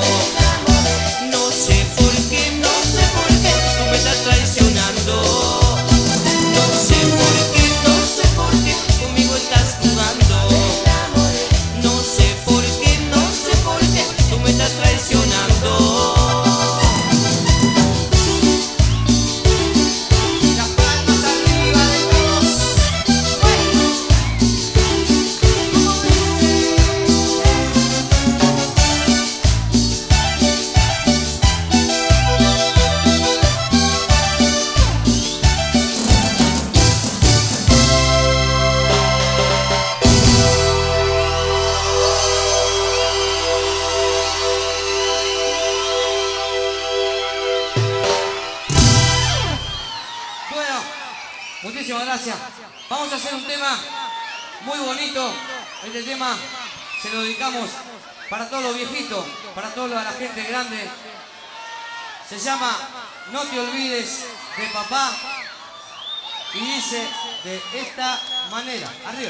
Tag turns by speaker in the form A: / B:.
A: No sé por qué, no sé por qué tú me estás traicionando. No sé por qué, no sé por qué conmigo estás jugando. No sé por qué, no sé por qué tú me estás traicionando. Las palmas arriba de todos. Bueno, muchísimas gracias. Vamos a hacer un tema muy bonito. Este tema se lo dedicamos para todos los viejitos, para toda la gente grande. Se llama No te olvides de papá y dice de esta manera. Arriba.